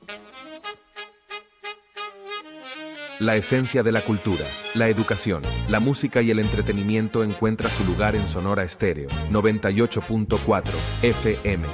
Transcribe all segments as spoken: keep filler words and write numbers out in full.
La esencia de la cultura, la educación, la música y el entretenimiento encuentra su lugar en Sonora Estéreo, noventa y ocho punto cuatro F M.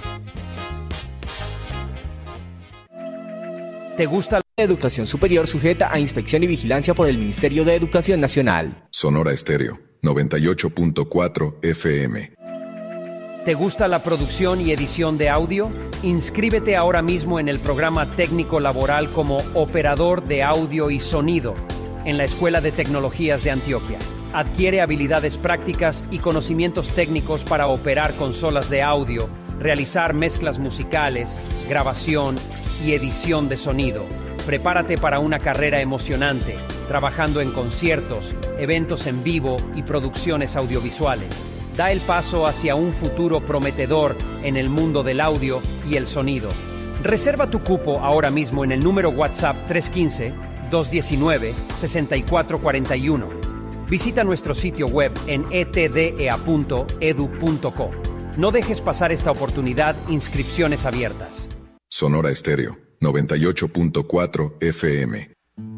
¿Te gusta la educación superior sujeta a inspección y vigilancia por el Ministerio de Educación Nacional? Sonora Estéreo, noventa y ocho punto cuatro F M. ¿Te gusta la producción y edición de audio? Inscríbete ahora mismo en el programa técnico laboral como operador de audio y sonido en la Escuela de Tecnologías de Antioquia. Adquiere habilidades prácticas y conocimientos técnicos para operar consolas de audio, realizar mezclas musicales, grabación y edición de sonido. Prepárate para una carrera emocionante, trabajando en conciertos, eventos en vivo y producciones audiovisuales. Da el paso hacia un futuro prometedor en el mundo del audio y el sonido. Reserva tu cupo ahora mismo en el número WhatsApp tres uno cinco, dos uno nueve, seis cuatro cuatro uno. Visita nuestro sitio web en e t d e a punto e d u punto co. No dejes pasar esta oportunidad. Inscripciones abiertas. Sonora Estéreo, noventa y ocho punto cuatro F M.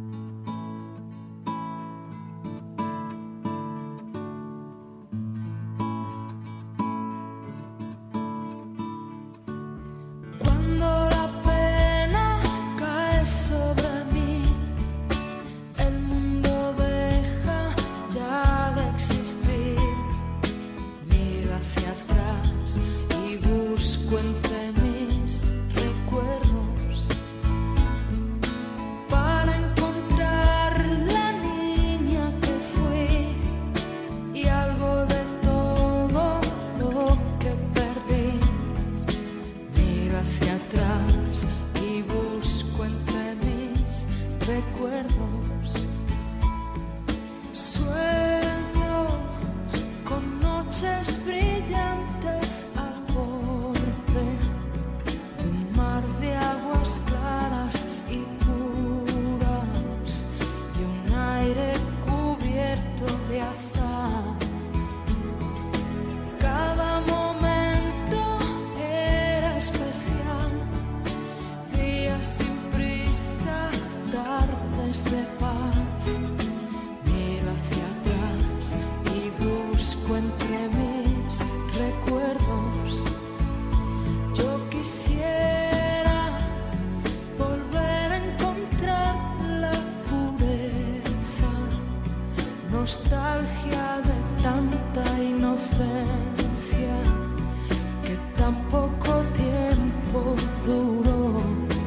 Nostalgia de tanta inocencia que tan poco tiempo duró.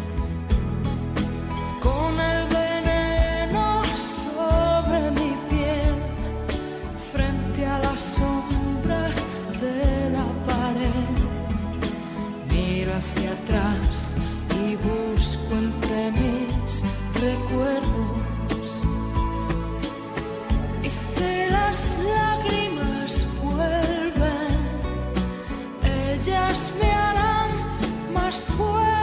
Con el veneno sobre mi piel, frente a las sombras de la pared, miro hacia atrás y busco entre mis recuerdos. Las lágrimas vuelven, ellas me harán más fuerte.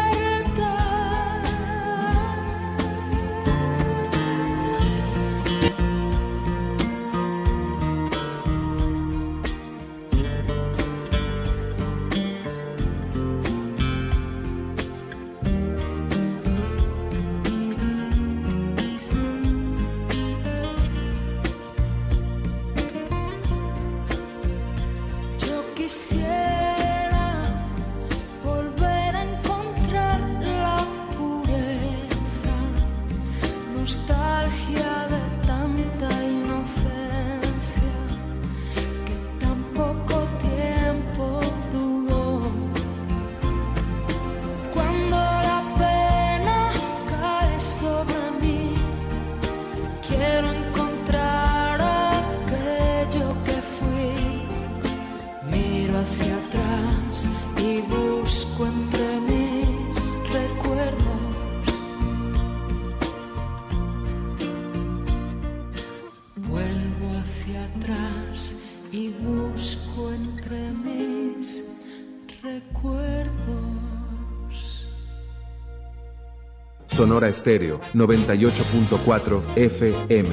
Sonora Estéreo, noventa y ocho punto cuatro F M.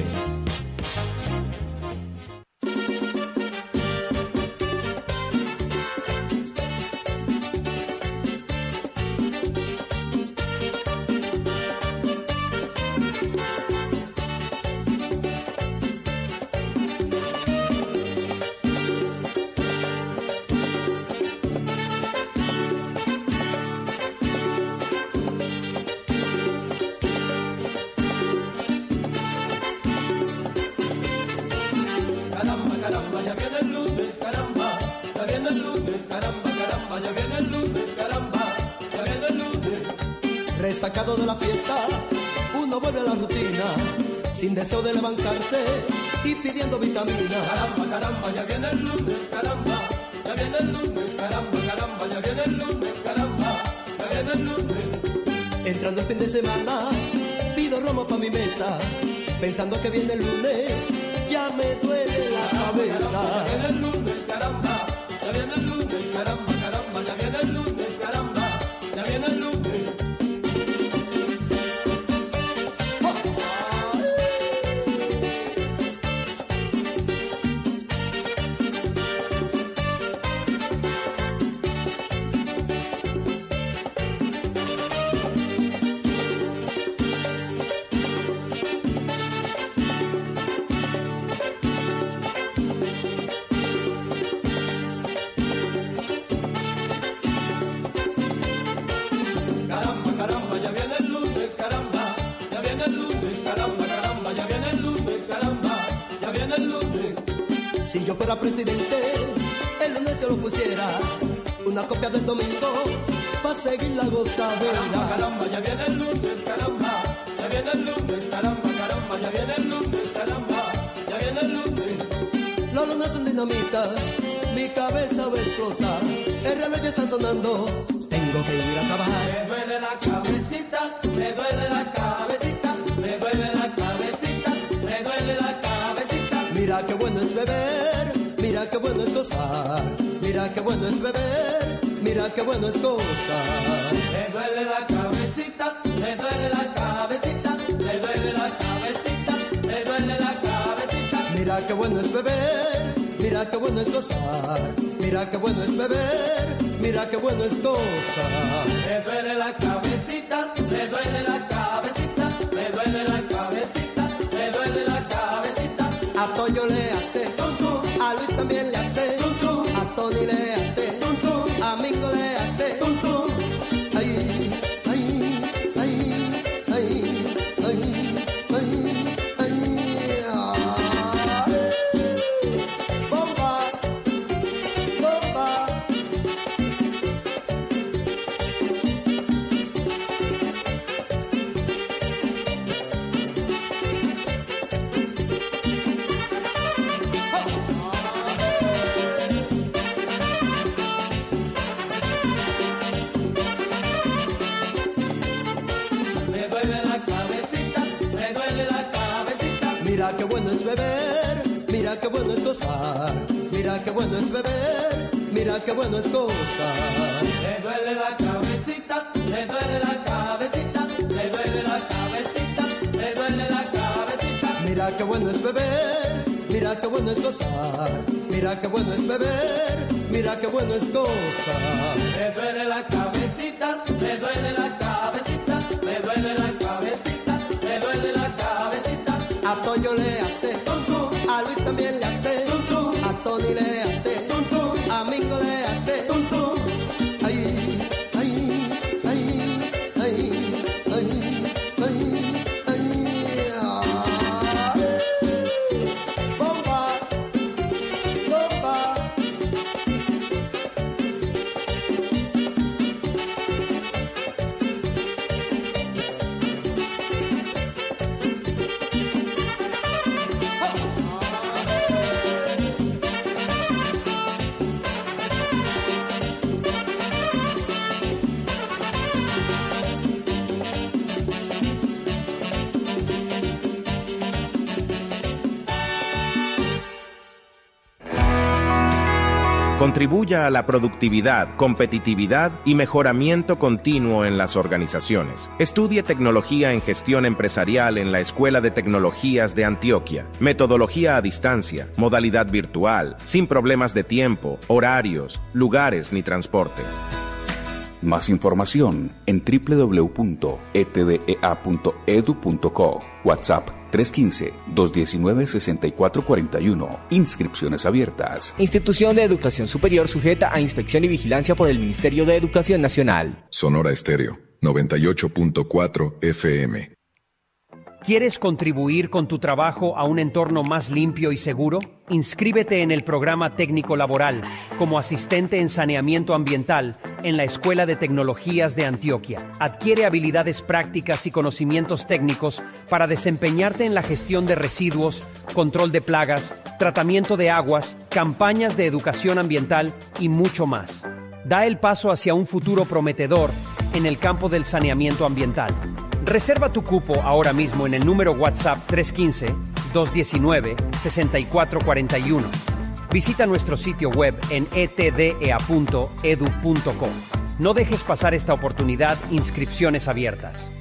Resacado de la fiesta, uno vuelve a la rutina, sin deseo de levantarse y pidiendo vitamina. Caramba, caramba, ya viene el lunes, caramba, ya viene el lunes, caramba, caramba, ya viene el lunes, caramba, ya viene el lunes. Entrando el fin de semana, pido romo pa' mi mesa, pensando que viene el lunes, ya me duele la cabeza. Ya viene el lunes, caramba, ya viene el lunes, caramba, caramba, ya viene el lunes, caramba, ya viene el lunes. Si yo fuera presidente, el lunes se lo pusiera una copia del domingo pa' seguir la gozadera. Caramba, caramba, ya viene el lunes, caramba, ya viene el lunes, caramba, caramba, ya viene el lunes, caramba, ya viene el lunes. Los lunes son dinamita, mi cabeza va a explotar, el reloj ya está sonando, tengo que ir a trabajar. Me duele la cabecita, me duele la cabecita, me duele la cabecita, me duele la cabecita. Mira qué bueno es beber, mira qué bueno es gozar, mira qué bueno es beber, mira qué bueno es gozar. Me duele la cabecita, me duele la cabecita, me duele la cabecita, me duele la cabecita. Mira qué bueno es beber, mira qué bueno es gozar, mira qué bueno es beber, mira qué bueno es gozar. Me duele la cabecita, me duele la cabecita, me duele la cabecita, me duele la cabecita. A Toyo le hace, a Luis también le hace, a Tony le hace, a Mingo le hace. Ay, ay, ay, ay, ay, ay, ay, ay. Bomba, bomba. Mira qué bueno es beber, mira qué bueno es gozar, mira qué bueno es beber, mira qué bueno es gozar. Me duele la cabecita, me duele la cabecita, me duele la cabecita, me duele la cabecita. Mira qué bueno es beber, mira qué bueno es gozar, mira qué bueno es beber, mira qué bueno es gozar. Me duele la cabecita, me duele la cabecita, me duele la cabecita, me duele la cabecita. A Toyo le hace, a Luis también le hace, a Tony le hace, a Mingo le hace. Ay, ay, ay, ay, ay, ay, ay, ay. Bomba, bomba. Contribuya a la productividad, competitividad y mejoramiento continuo en las organizaciones. Estudie tecnología en gestión empresarial en la Escuela de Tecnologías de Antioquia. Metodología a distancia, modalidad virtual, sin problemas de tiempo, horarios, lugares ni transporte. Más información en doble u doble u doble u punto e t d e a punto e d u punto co. WhatsApp tres uno cinco, dos uno nueve, seis cuatro cuatro uno. Inscripciones abiertas. Institución de Educación Superior sujeta a inspección y vigilancia por el Ministerio de Educación Nacional. Sonora Estéreo, noventa y ocho punto cuatro F M. ¿Quieres contribuir con tu trabajo a un entorno más limpio y seguro? Inscríbete en el programa técnico laboral como asistente en saneamiento ambiental en la Escuela de Tecnologías de Antioquia. Adquiere habilidades prácticas y conocimientos técnicos para desempeñarte en la gestión de residuos, control de plagas, tratamiento de aguas, campañas de educación ambiental y mucho más. Da el paso hacia un futuro prometedor en el campo del saneamiento ambiental. Reserva tu cupo ahora mismo en el número WhatsApp tres uno cinco, dos uno nueve, seis cuatro cuatro uno. Visita nuestro sitio web en e t d e a punto e d u punto co. No dejes pasar esta oportunidad. Inscripciones abiertas.